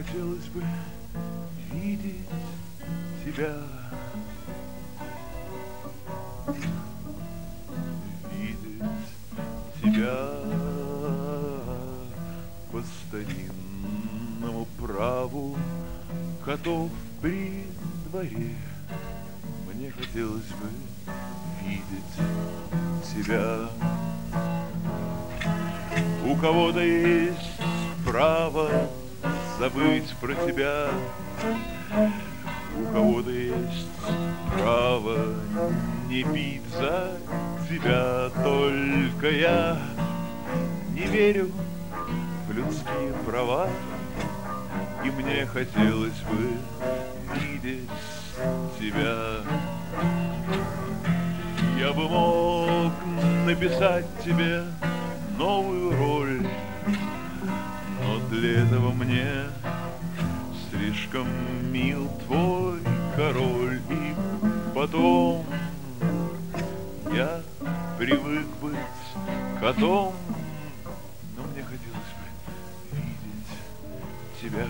хотелось бы видеть тебя, видеть тебя по старинному праву котов при дворе. Мне хотелось бы видеть тебя. У кого-то есть право забыть про тебя, у кого-то есть право не пить за тебя. Только я не верю в людские права, и мне хотелось бы видеть тебя. Я бы мог написать тебе новую роль, но для этого мне слишком мил твой король. И потом я привык быть котом, но мне хотелось бы видеть тебя.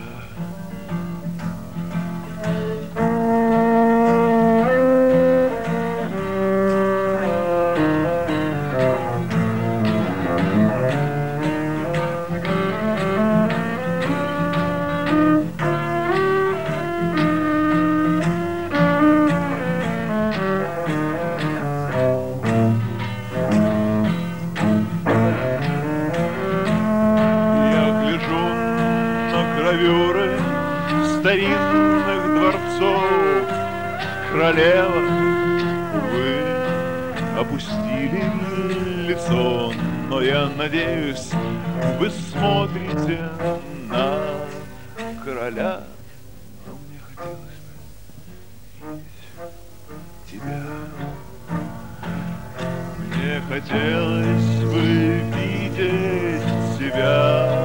Гравюры старинных дворцов королева, вы опустили лицо, но я надеюсь, вы смотрите на короля. Но мне хотелось бы видеть тебя. Мне хотелось бы видеть тебя.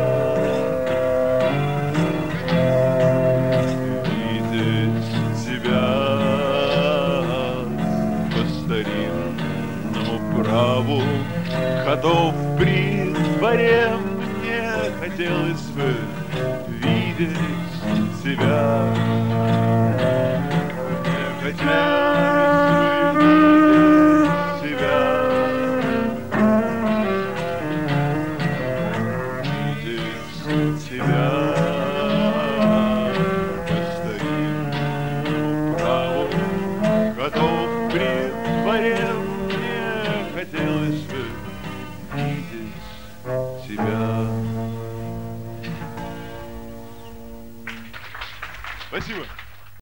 Праву котов при дворе мне хотелось бы видеть тебя. Мне хотелось бы видеть тебя. Видеть тебя по старинному праву котов при дворе. Хотелось бы видеть тебя. Спасибо.